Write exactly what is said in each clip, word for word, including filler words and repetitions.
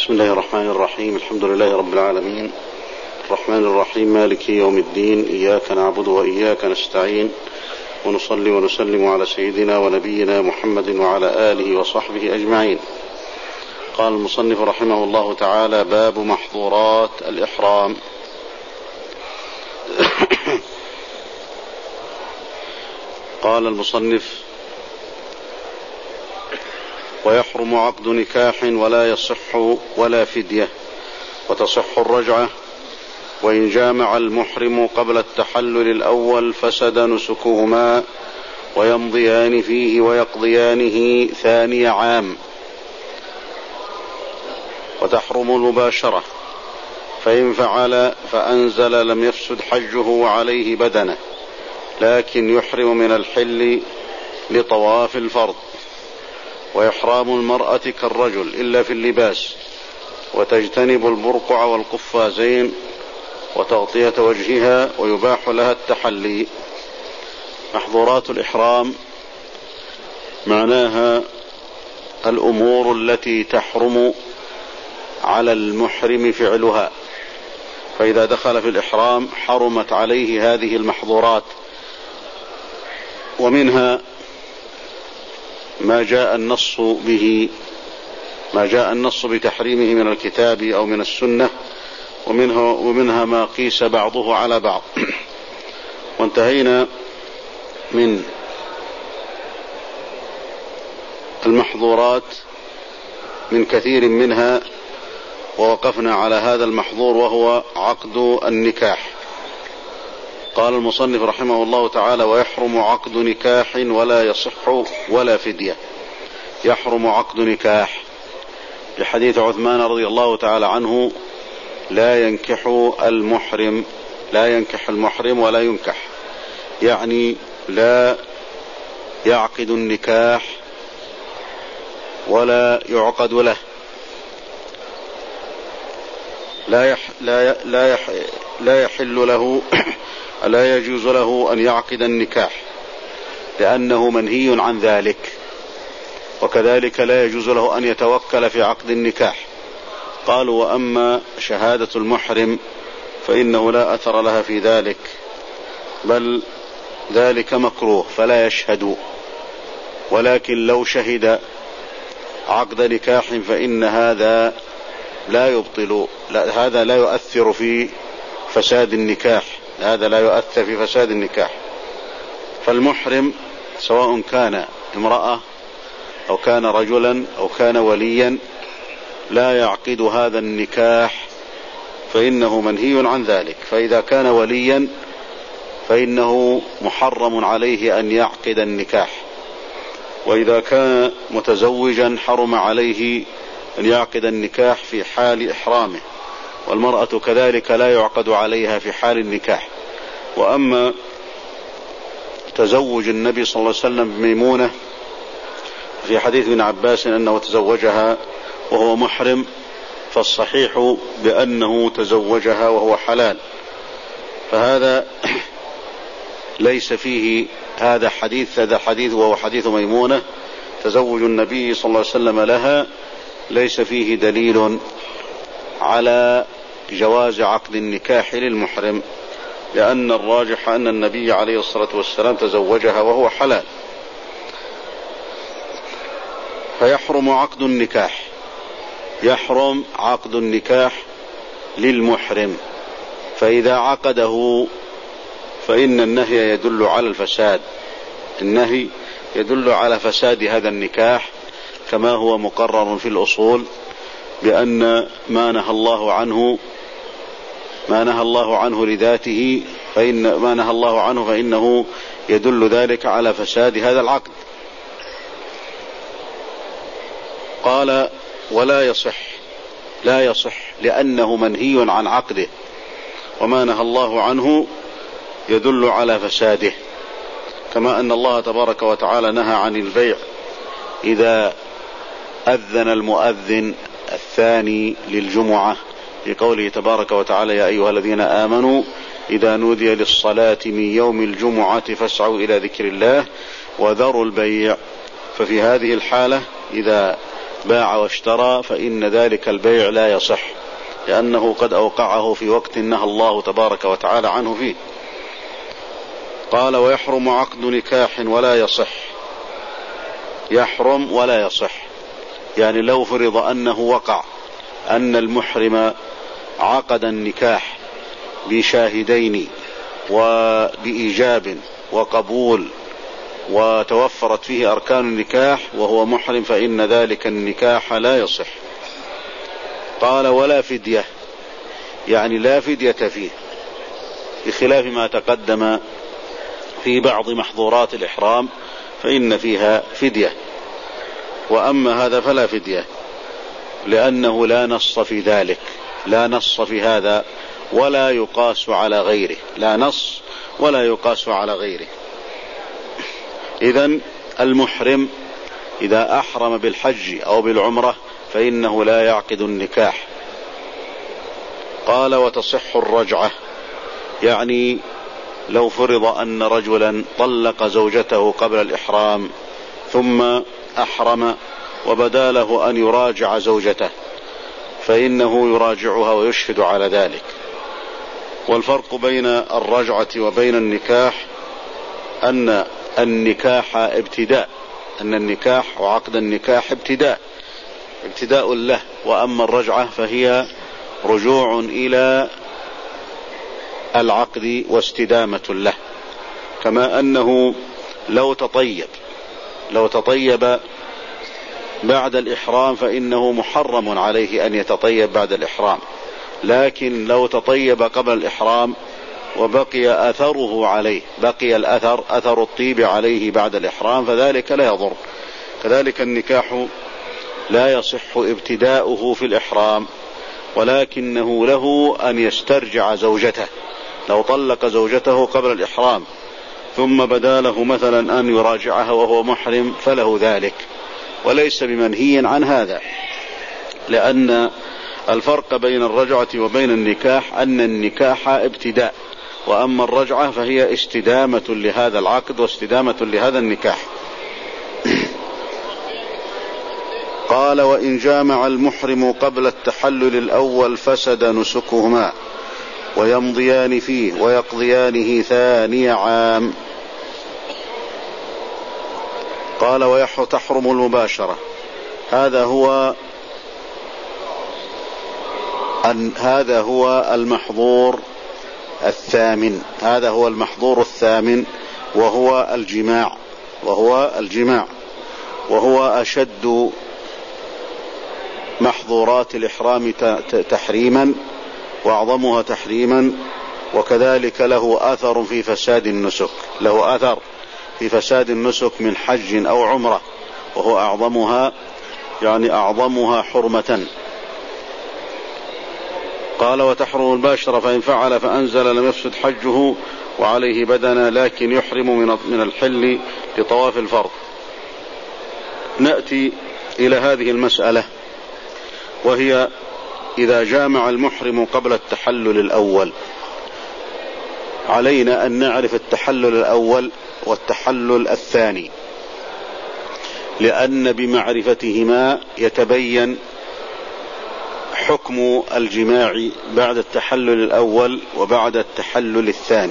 بسم الله الرحمن الرحيم. الحمد لله رب العالمين، الرحمن الرحيم، مالك يوم الدين، إياك نعبد وإياك نستعين، ونصلي ونسلم على سيدنا ونبينا محمد وعلى آله وصحبه أجمعين. قال المصنف رحمه الله تعالى: باب محظورات الإحرام. قال المصنف: ويحرم عقد نكاح ولا يصح ولا فدية، وتصح الرجعة، وإن جامع المحرم قبل التحلل الأول فسد نسكهما، ويمضيان فيه ويقضيانه ثاني عام. وتحرم المباشرة، فإن فعل فأنزل لم يفسد حجه وعليه بدنه، لكن يحرم من الحل لطواف الفرض. وإحرام المرأة كالرجل إلا في اللباس، وتجتنب البرقع والقفازين وتغطية وجهها، ويباح لها التحلي. محظورات الإحرام معناها الأمور التي تحرم على المحرم فعلها، فإذا دخل في الإحرام حرمت عليه هذه المحظورات، ومنها ما جاء النص به ما جاء النص بتحريمه من الكتاب أو من السنة، ومنها, ومنها ما قيس بعضه على بعض. وانتهينا من المحظورات من كثير منها، ووقفنا على هذا المحظور وهو عقد النكاح. قال المصنف رحمه الله تعالى: ويحرم عقد نكاح ولا يصح ولا فدية. يحرم عقد نكاح لحديث عثمان رضي الله تعالى عنه: لا ينكح المحرم لا ينكح المحرم ولا ينكح، يعني لا يعقد النكاح ولا يعقد له. لا يح لا لا يح لا يحل له لا يجوز له أن يعقد النكاح لأنه منهي عن ذلك، وكذلك لا يجوز له أن يتوكل في عقد النكاح. قالوا: وأما شهادة المحرم فإنه لا أثر لها في ذلك، بل ذلك مكروه فلا يشهد، ولكن لو شهد عقد نكاح فإن هذا لا يبطل لا هذا لا يؤثر في فساد النكاح هذا لا يؤثر في فساد النكاح. فالمحرم سواء كان امرأة أو كان رجلا أو كان وليا لا يعقد هذا النكاح، فإنه منهي عن ذلك. فإذا كان وليا فإنه محرم عليه أن يعقد النكاح، وإذا كان متزوجا حرم عليه أن يعقد النكاح في حال إحرامه، والمرأة كذلك لا يعقد عليها في حال النكاح. وأما تزوج النبي صلى الله عليه وسلم بميمونة في حديث ابن عباس أنه تزوجها وهو محرم، فالصحيح بأنه تزوجها وهو حلال، فهذا ليس فيه هذا حديث هذا حديث وهو حديث ميمونة تزوج النبي صلى الله عليه وسلم لها، ليس فيه دليل على جواز عقد النكاح للمحرم، لأن الراجح أن النبي عليه الصلاة والسلام تزوجها وهو حلال. فيحرم عقد النكاح يحرم عقد النكاح للمحرم، فإذا عقده فإن النهي يدل على الفساد النهي يدل على فساد هذا النكاح، كما هو مقرر في الأصول بأن ما نهى الله عنه ما نهى الله عنه لذاته فإن ما نهى الله عنه فإنه يدل ذلك على فساد هذا العقد. قال: ولا يصح لا يصح لأنه منهي عن عقده، وما نهى الله عنه يدل على فساده، كما أن الله تبارك وتعالى نهى عن البيع إذا أذن المؤذن الثاني للجمعة، في قوله تبارك وتعالى: يا أيها الذين آمنوا إذا نودي للصلاة من يوم الجمعة فاسعوا إلى ذكر الله وذروا البيع. ففي هذه الحالة إذا باع واشترى فإن ذلك البيع لا يصح، لأنه قد أوقعه في وقت نهى الله تبارك وتعالى عنه فيه. قال ويحرم عقد نكاح ولا يصح. يحرم ولا يصح، يعني لو فرض أنه وقع أن المحرم عقد النكاح بشاهدين وبإيجاب وقبول وتوفرت فيه أركان النكاح وهو محرم، فإن ذلك النكاح لا يصح. قال ولا فدية، يعني لا فدية فيه، بخلاف ما تقدم في بعض محظورات الإحرام فإن فيها فدية، وأما هذا فلا فدية، لأنه لا نص في ذلك، لا نص في هذا ولا يقاس على غيره، لا نص ولا يقاس على غيره. إذن المحرم إذا أحرم بالحج أو بالعمرة فإنه لا يعقد النكاح. قال وتصح الرجعة، يعني لو فرض أن رجلا طلق زوجته قبل الإحرام ثم أحرم وبدا له أن يراجع زوجته فإنه يراجعها ويشهد على ذلك. والفرق بين الرجعة وبين النكاح أن النكاح ابتداء، أن النكاح وعقد النكاح ابتداء ابتداء له، وأما الرجعة فهي رجوع إلى العقد واستدامة له. كما أنه لو تطيب لو تطيب بعد الإحرام فإنه محرم عليه أن يتطيب بعد الإحرام، لكن لو تطيب قبل الإحرام وبقي أثره عليه، بقي الأثر أثر الطيب عليه بعد الإحرام فذلك لا يضر. كذلك النكاح لا يصح ابتداؤه في الإحرام، ولكنه له أن يسترجع زوجته. لو طلق زوجته قبل الإحرام ثم بدا له مثلا أن يراجعها وهو محرم فله ذلك، وليس بمنهي عن هذا، لأن الفرق بين الرجعة وبين النكاح أن النكاح ابتداء، وأما الرجعة فهي استدامة لهذا العقد واستدامة لهذا النكاح. قال وإن جامع المحرم قبل التحلل الأول فسد نسكهما ويمضيان فيه ويقضيانه ثاني عام. قال وتحرم المباشرة. هذا هو أن هذا هو المحظور الثامن هذا هو المحظور الثامن وهو الجماع وهو الجماع وهو أشد محظورات الإحرام تحريما وأعظمها تحريما، وكذلك له أثر في فساد النسك له أثر في فساد النسك من حج أو عمرة، وهو أعظمها يعني أعظمها حرمة. قال وتحرم الباشرة فإن فعل فأنزل لم يفسد حجه وعليه بدنه، لكن يحرم من الحل لطواف الفرض. نأتي إلى هذه المسألة، وهي إذا جامع المحرم قبل التحلل الأول. علينا أن نعرف التحلل الأول والتحلل الثاني، لأن بمعرفتهما يتبين حكم الجماع بعد التحلل الأول وبعد التحلل الثاني.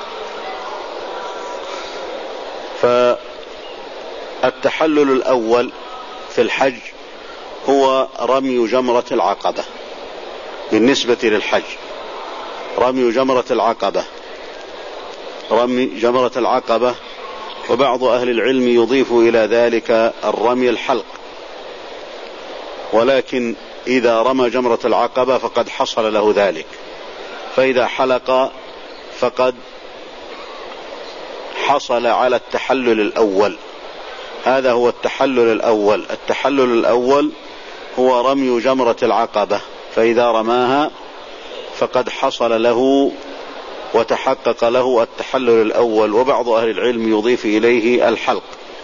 فالتحلل الأول في الحج هو رمي جمرة العقبة. بالنسبة للحج رمي جمرة العقبة رمي جمرة العقبة وبعض أهل العلم يضيف إلى ذلك الرمي الحلق، ولكن إذا رمى جمرة العقبة فقد حصل له ذلك، فإذا حلق فقد حصل على التحلل الأول. هذا هو التحلل الأول. التحلل الأول هو رمي جمرة العقبة، فإذا رماها فقد حصل له وتحقق له التحلل الأول، وبعض أهل العلم يضيف إليه الحلق.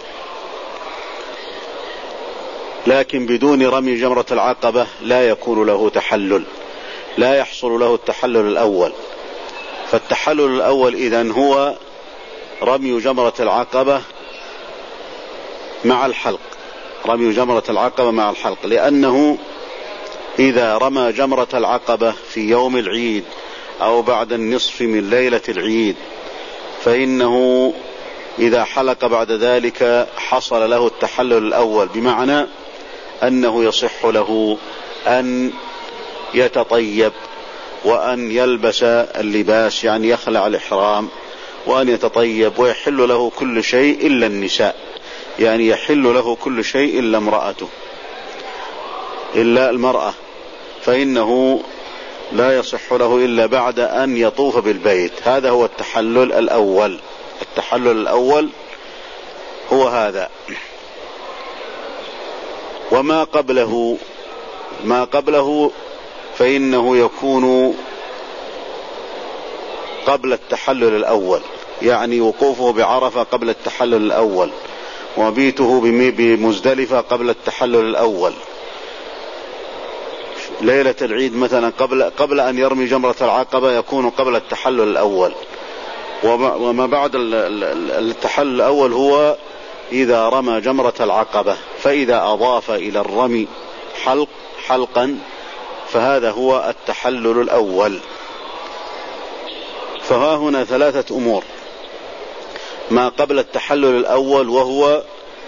لكن بدون رمي جمرة العقبة لا يكون له تحلل، لا يحصل له التحلل الأول. فالتحلل الأول إذن هو رمي جمرة العقبة مع الحلق، رمي جمرة العقبة مع الحلق، لأنه إذا رمى جمرة العقبة في يوم العيد أو بعد النصف من ليلة العيد فإنه إذا حلق بعد ذلك حصل له التحلل الأول، بمعنى أنه يصح له أن يتطيب وأن يلبس اللباس، يعني يخلع الإحرام وأن يتطيب، ويحل له كل شيء إلا النساء، يعني يحل له كل شيء إلا امرأته إلا المرأة، فإنه لا يصح له إلا بعد أن يطوف بالبيت. هذا هو التحلل الأول. التحلل الأول هو هذا. وما قبله ما قبله فإنه يكون قبل التحلل الأول، يعني وقوفه بعرفة قبل التحلل الأول، ومبيته بمزدلفة قبل التحلل الأول، ليلة العيد مثلا قبل قبل أن يرمي جمرة العقبة يكون قبل التحلل الأول. وما بعد التحلل الأول هو إذا رمى جمرة العقبة، فإذا أضاف إلى الرمي حلق حلقا فهذا هو التحلل الأول. فها هنا ثلاثة أمور: ما قبل التحلل الأول وهو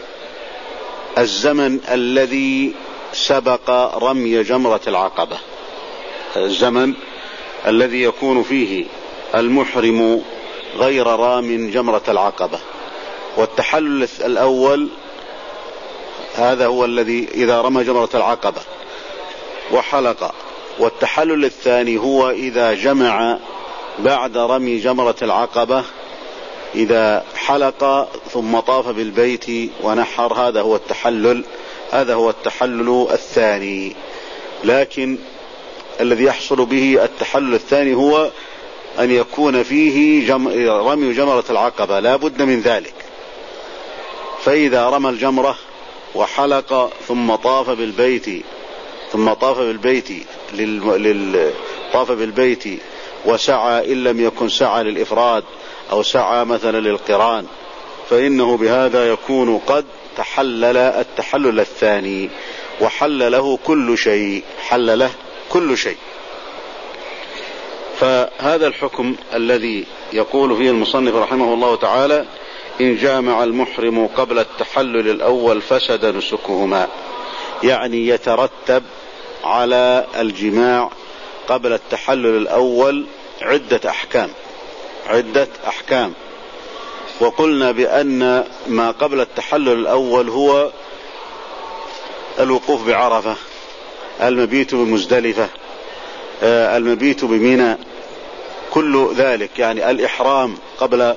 الزمن الذي سبق رمي جمرة العقبة، الزمن الذي يكون فيه المحرم غير رام جمرة العقبة. والتحلل الأول هذا هو الذي إذا رمى جمرة العقبة وحلق. والتحلل الثاني هو إذا جمع بعد رمي جمرة العقبة، إذا حلق ثم طاف بالبيت ونحر، هذا هو التحلل هذا هو التحلل الثاني. لكن الذي يحصل به التحلل الثاني هو أن يكون فيه جم... رمي جمرة العقبة، لا بد من ذلك. فإذا رمى الجمرة وحلق ثم طاف بالبيت ثم طاف بالبيت لل... لل... طاف بالبيت وسعى إن لم يكن سعى للإفراد أو سعى مثلا للقران، فإنه بهذا يكون قد تحلل التحلل الثاني، وحل له كل شيء حل له كل شيء. فهذا الحكم الذي يقول فيه المصنف رحمه الله تعالى: إن جامع المحرم قبل التحلل الأول فسد نسكهما، يعني يترتب على الجماع قبل التحلل الأول عدة أحكام عدة أحكام وقلنا بأن ما قبل التحلل الأول هو الوقوف بعرفة، المبيت بمزدلفة، المبيت بمنى، كل ذلك يعني الإحرام قبل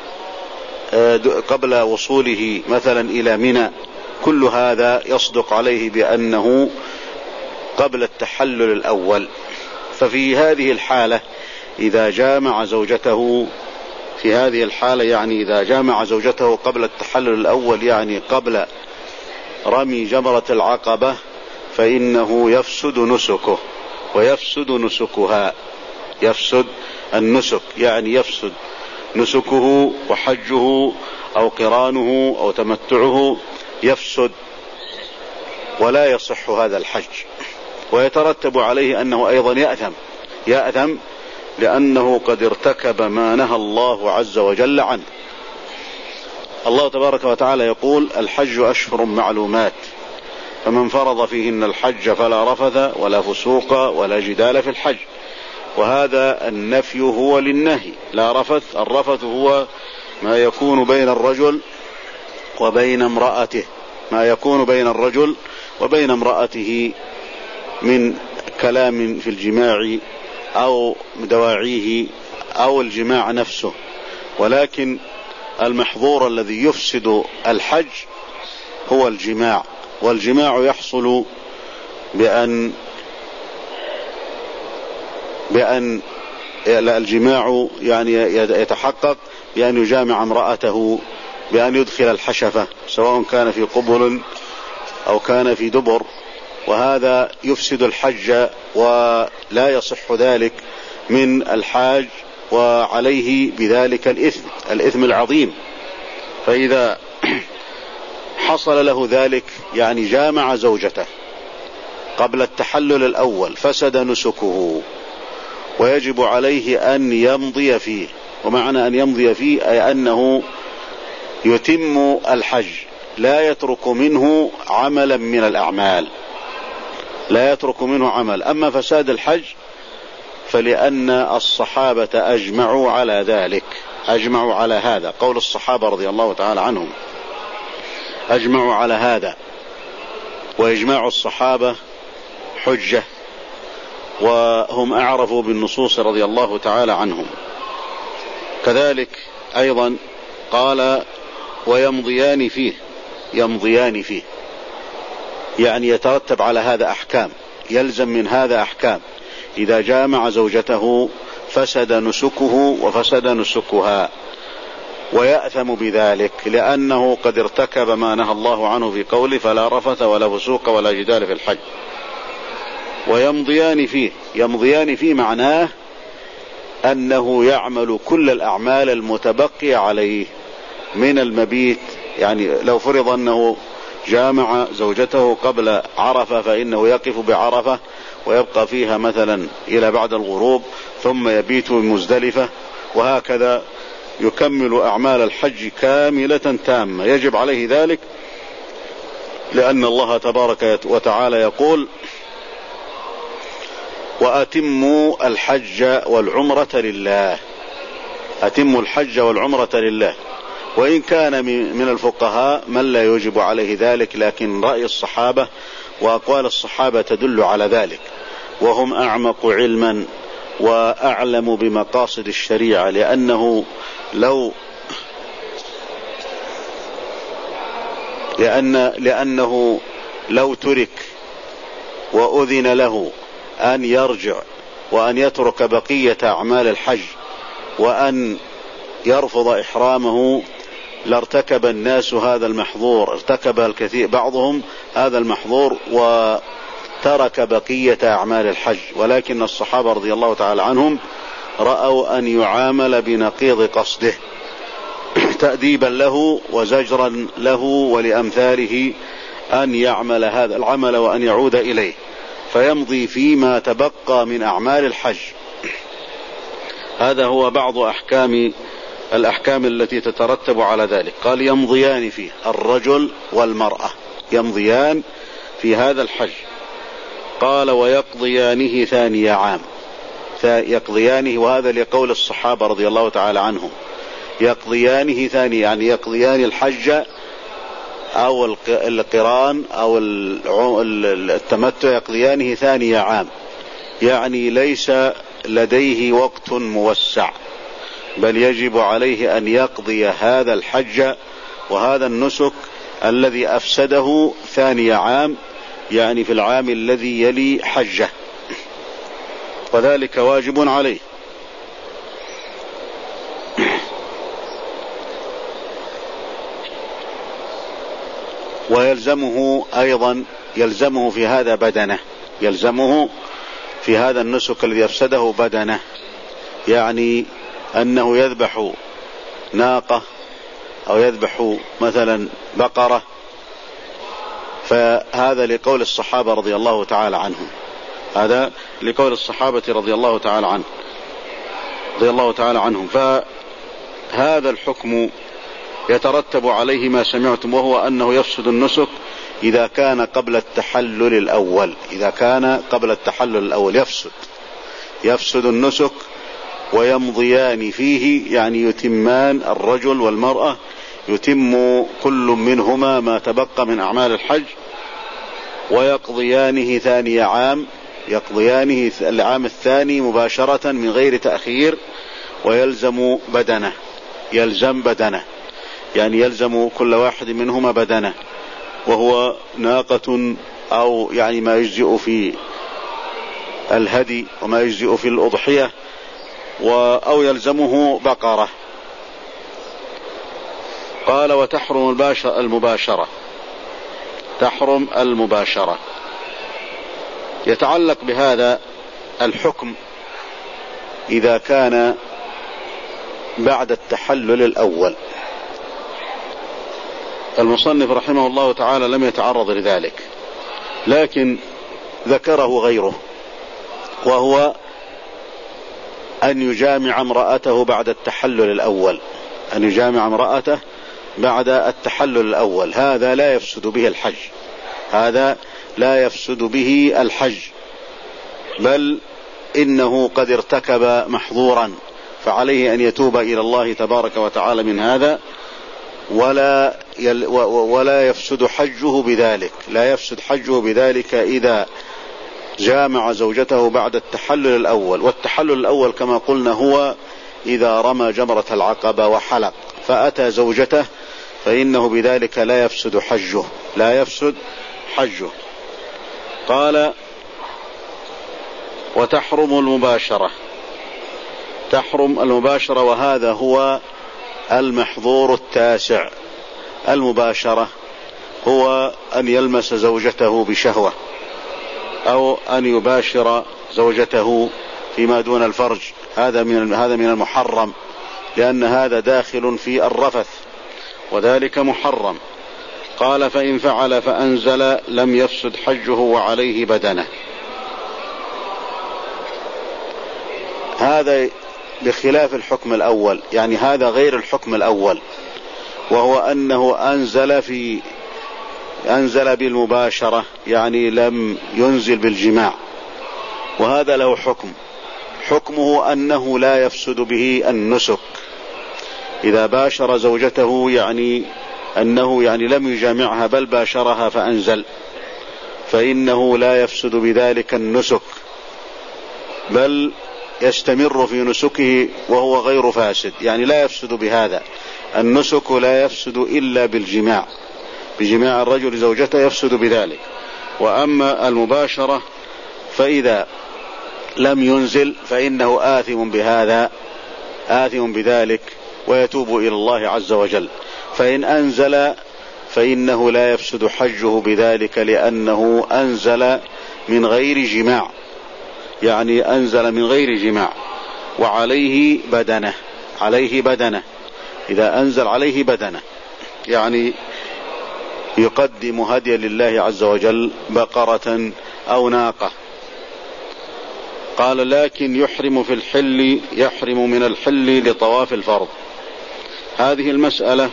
قبل وصوله مثلا إلى منى، كل هذا يصدق عليه بأنه قبل التحلل الأول. ففي هذه الحالة إذا جامع زوجته في هذه الحالة يعني إذا جامع زوجته قبل التحلل الأول، يعني قبل رمي جمرة العقبة، فإنه يفسد نسكه ويفسد نسكها. يفسد النسك يعني يفسد نسكه وحجه أو قرانه أو تمتعه يفسد، ولا يصح هذا الحج، ويترتب عليه أنه أيضا يأثم يأثم لأنه قد ارتكب ما نهى الله عز وجل عنه. الله تبارك وتعالى يقول: الحج أشهر معلومات، فمن فرض فيهن الحج فلا رفث ولا فسوق ولا جدال في الحج. وهذا النفي هو للنهي، لا رفث. الرفث هو ما يكون بين الرجل وبين امرأته ما يكون بين الرجل وبين امرأته من كلام في الجماع أو دواعيه أو الجماع نفسه. ولكن المحظور الذي يفسد الحج هو الجماع، والجماع يحصل بأن بأن الجماع يعني يتحقق بأن يجامع امرأته، بأن يدخل الحشفة سواء كان في قبل أو كان في دبر، وهذا يفسد الحج ولا يصح ذلك من الحاج، وعليه بذلك الإثم الإثم العظيم. فإذا حصل له ذلك، يعني جامع زوجته قبل التحلل الأول، فسد نسكه ويجب عليه أن يمضي فيه. ومعنى أن يمضي فيه أي أنه يتم الحج، لا يترك منه عملا من الأعمال، لا يترك منه عمل. أما فساد الحج فلأن الصحابة أجمعوا على ذلك، أجمعوا على هذا، قول الصحابة رضي الله تعالى عنهم أجمعوا على هذا، وإجماع الصحابة حجة، وهم أعرفوا بالنصوص رضي الله تعالى عنهم. كذلك أيضا قال ويمضيان فيه، يمضيان فيه يعني يترتب على هذا أحكام، يلزم من هذا أحكام. إذا جامع زوجته فسد نسكه وفسد نسكها، ويأثم بذلك لأنه قد ارتكب ما نهى الله عنه في قوله فلا رفث ولا فسوق ولا جدال في الحج. ويمضيان فيه، يمضيان فيه معناه أنه يعمل كل الأعمال المتبقية عليه من المبيت. يعني لو فرض أنه جامع زوجته قبل عرفة فإنه يقف بعرفة ويبقى فيها مثلا إلى بعد الغروب، ثم يبيت بمزدلفة، وهكذا يكمل أعمال الحج كاملة تامة. يجب عليه ذلك لأن الله تبارك وتعالى يقول وأتموا الحج والعمرة لله، أتموا الحج والعمرة لله. وإن كان من الفقهاء من لا يجب عليه ذلك، لكن رأي الصحابة وأقوال الصحابة تدل على ذلك، وهم أعمق علما وأعلم بمقاصد الشريعة. لأنه لو لأن لأنه لو ترك وأذن له أن يرجع وأن يترك بقية أعمال الحج وأن يرفض إحرامه لارتكب الناس هذا المحظور، ارتكب الكثير بعضهم هذا المحظور وترك بقية أعمال الحج. ولكن الصحابة رضي الله تعالى عنهم رأوا أن يعامل بنقيض قصده تأديبا له وزجرا له ولأمثاله أن يعمل هذا العمل وأن يعود إليه، فيمضي فيما تبقى من أعمال الحج. هذا هو بعض أحكام الأحكام التي تترتب على ذلك. قال يمضيان فيه، الرجل والمرأة يمضيان في هذا الحج. قال ويقضيانه ثاني عام، يقضيانه، وهذا لقول الصحابة رضي الله تعالى عنهم، يقضيانه ثاني يعني يقضيان الحج أو القران أو التمتع، يقضيانه ثاني عام، يعني ليس لديه وقت موسع، بل يجب عليه أن يقضي هذا الحج وهذا النسك الذي أفسده ثاني عام، يعني في العام الذي يلي حجه، وذلك واجب عليه. ويلزمه أيضا، يلزمه في هذا بدنه، يلزمه في هذا النسك الذي أفسده بدنه، يعني أنه يذبح ناقة أو يذبح مثلا بقرة، فهذا لقول الصحابة رضي الله تعالى عنهم، هذا لقول الصحابة رضي الله تعالى عنه رضي الله تعالى عنهم. فهذا الحكم يترتب عليه ما سمعتم، وهو أنه يفسد النسك إذا كان قبل التحلل الأول، إذا كان قبل التحلل الأول يفسد يفسد النسك. ويمضيان فيه يعني يتمان، الرجل والمرأة يتم كل منهما ما تبقى من أعمال الحج. ويقضيانه ثاني عام، يقضيانه العام الثاني مباشرة من غير تأخير. ويلزم بدنه، يلزم بدنه يعني يلزم كل واحد منهما بدنه، وهو ناقة أو يعني ما يجزئ في الهدي وما يجزئ في الأضحية، أو يلزمه بقرة. قال وتحرم المباشرة، تحرم المباشرة. يتعلق بهذا الحكم إذا كان بعد التحلل الأول، المصنف رحمه الله تعالى لم يتعرض لذلك، لكن ذكره غيره، وهو أن يجامع امرأته بعد التحلل الأول، أن يجامع امرأته بعد التحلل الأول. هذا لا يفسد به الحج، هذا لا يفسد به الحج، بل إنه قد ارتكب محظورا، فعليه أن يتوب إلى الله تبارك وتعالى من هذا، ولا يل ولا يفسد حجه بذلك، لا يفسد حجه بذلك إذا جامع زوجته بعد التحلل الأول. والتحلل الأول كما قلنا هو إذا رمى جمرة العقبة وحلق فأتى زوجته، فإنه بذلك لا يفسد حجه، لا يفسد حجه. قال: وتحرم المباشرة، تحرم المباشرة، وهذا هو المحظور التاسع. المباشرة هو أن يلمس زوجته بشهوة، أو أن يباشر زوجته فيما دون الفرج، هذا من هذا من المحرم، لأن هذا داخل في الرفث، وذلك محرم. قال: فإن فعل فأنزل لم يفسد حجه وعليه بدنه. هذا بخلاف الحكم الأول، يعني هذا غير الحكم الأول، وهو أنه أنزل في أنزل بالمباشرة، يعني لم ينزل بالجماع، وهذا له حكم، حكمه أنه لا يفسد به النسك. إذا باشر زوجته يعني أنه يعني لم يجامعها بل باشرها فأنزل، فإنه لا يفسد بذلك النسك، بل يستمر في نسكه وهو غير فاسد، يعني لا يفسد بهذا. النسك لا يفسد إلا بالجماع، بجماع الرجل زوجته يفسد بذلك. وأما المباشرة فإذا لم ينزل فإنه آثم بهذا، آثم بذلك، ويتوب إلى الله عز وجل. فإن أنزل فإنه لا يفسد حجه بذلك، لأنه أنزل من غير جماع، يعني أنزل من غير جماع، وعليه بدنه، عليه بدنه. إذا أنزل عليه بدنه يعني يقدم هديا لله عز وجل، بقرة أو ناقة. قال: لكن يحرم في الحل، يحرم من الحل لطواف الفرض. هذه المسألة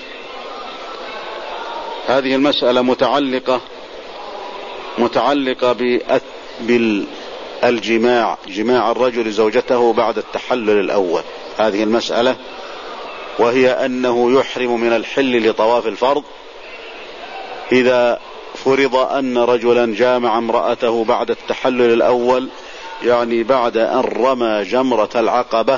هذه المسألة متعلقة متعلقة بالجماع، جماع الرجل زوجته بعد التحلل الأول. هذه المسألة وهي أنه يحرم من الحل لطواف الفرض إذا فرض أن رجلا جامع امرأته بعد التحلل الأول، يعني بعد أن رمى جمرة العقبة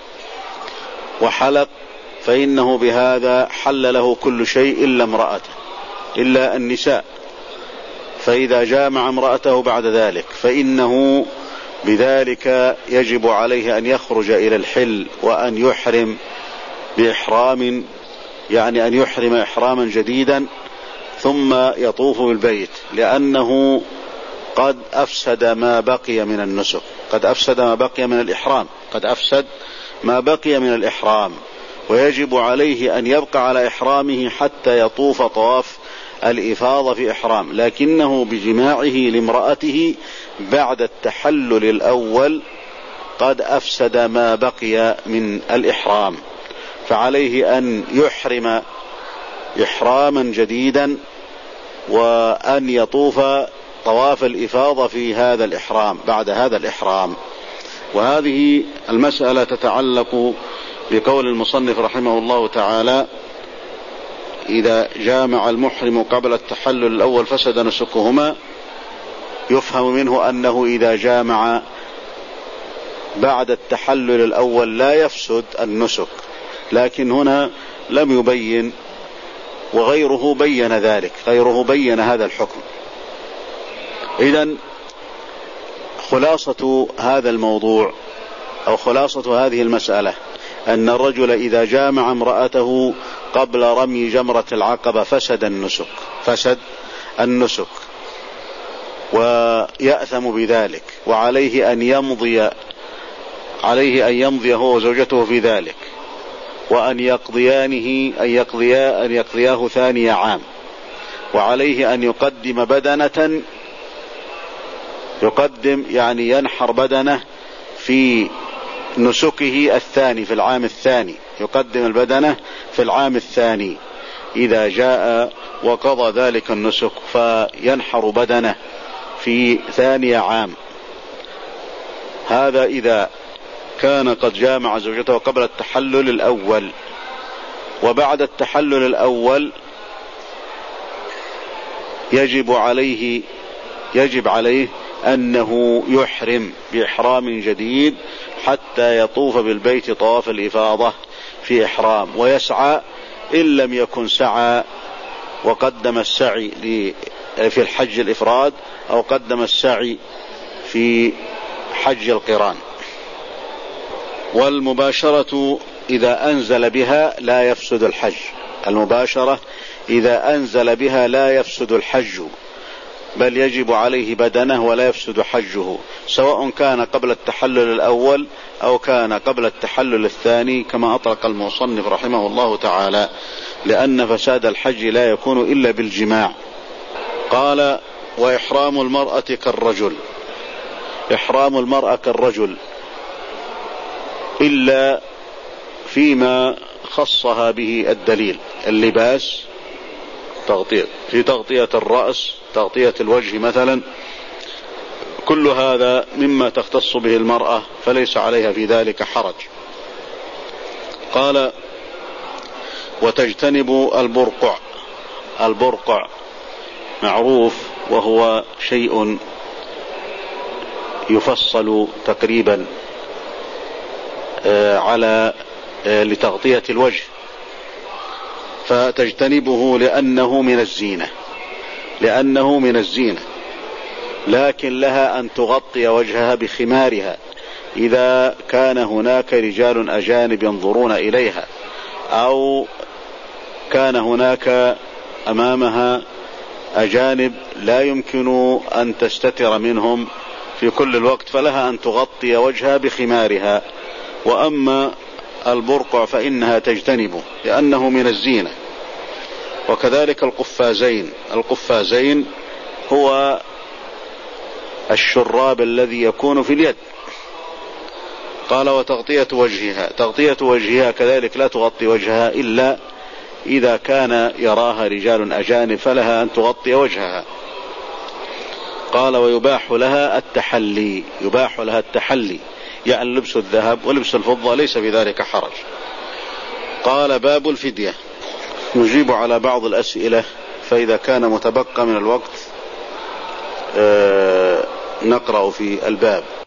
وحلق، فإنه بهذا حل له كل شيء إلا امرأته، إلا النساء. فإذا جامع امرأته بعد ذلك فإنه بذلك يجب عليه أن يخرج إلى الحل، وأن يحرم بإحرام، يعني أن يحرم إحراما جديدا ثم يطوف بالبيت، لأنه قد أفسد ما بقي من النسك، قد أفسد ما بقي من الإحرام، قد أفسد ما بقي من الإحرام، ويجب عليه أن يبقى على إحرامه حتى يطوف طواف الإفاضة في إحرام. لكنه بجماعه لامرأته بعد التحلل الأول قد أفسد ما بقي من الإحرام، فعليه أن يحرم إحراما جديدا، وأن يطوف طواف الإفاضة في هذا الإحرام، بعد هذا الإحرام. وهذه المسألة تتعلق بقول المصنف رحمه الله تعالى: إذا جامع المحرم قبل التحلل الأول فسد نسكهما. يفهم منه أنه إذا جامع بعد التحلل الأول لا يفسد النسك، لكن هنا لم يبين، وغيره بين ذلك، غيره بين هذا الحكم. إذن خلاصة هذا الموضوع أو خلاصة هذه المسألة أن الرجل إذا جامع امرأته قبل رمي جمرة العقبة فسد النسك، فسد النسك ويأثم بذلك، وعليه أن يمضي عليه أن يمضي هو وزوجته في ذلك، وأن يقضيانه أن يقضيا أن يقضياه ثاني عام، وعليه أن يقدم بدنة، يقدم يعني ينحر بدنه في نسكه الثاني في العام الثاني، يقدم البدنة في العام الثاني إذا جاء وقضى ذلك النسك فينحر بدنه في ثاني عام. هذا إذا كان قد جامع زوجته قبل التحلل الأول. وبعد التحلل الأول يجب عليه يجب عليه أنه يحرم بإحرام جديد حتى يطوف بالبيت طواف الإفاضة في إحرام، ويسعى إن لم يكن سعى وقدم السعي في الحج الإفراد أو قدم السعي في حج القران. والمباشرة إذا أنزل بها لا يفسد الحج، المباشرة إذا أنزل بها لا يفسد الحج، بل يجب عليه بدنه ولا يفسد حجه، سواء كان قبل التحلل الأول أو كان قبل التحلل الثاني، كما أطلق المصنف رحمه الله تعالى، لأن فساد الحج لا يكون إلا بالجماع. قال: وإحرام المرأة كالرجل، إحرام المرأة كالرجل إلا فيما خصها به الدليل، اللباس، تغطية في تغطية الرأس، تغطية الوجه مثلا، كل هذا مما تختص به المرأة فليس عليها في ذلك حرج. قال: وتجتنب البرقع، البرقع معروف وهو شيء يفصل تقريبا على لتغطية الوجه، فتجتنبه لأنه من الزينة، لأنه من الزينة، لكن لها أن تغطي وجهها بخمارها إذا كان هناك رجال أجانب ينظرون إليها، أو كان هناك أمامها أجانب لا يمكن أن تستتر منهم في كل الوقت، فلها أن تغطي وجهها بخمارها. وأما البرقع فإنها تجتنبه لأنه من الزينة. وكذلك القفازين، القفازين هو الشراب الذي يكون في اليد. قال: وتغطية وجهها، تغطية وجهها كذلك لا تغطي وجهها إلا إذا كان يراها رجال أجانب، فلها أن تغطي وجهها. قال: ويباح لها التحلي، يباح لها التحلي يعني لبس الذهب ولبس الفضة، ليس في ذلك حرج. قال: باب الفدية. نجيب على بعض الأسئلة، فإذا كان متبقى من الوقت نقرأ في الباب.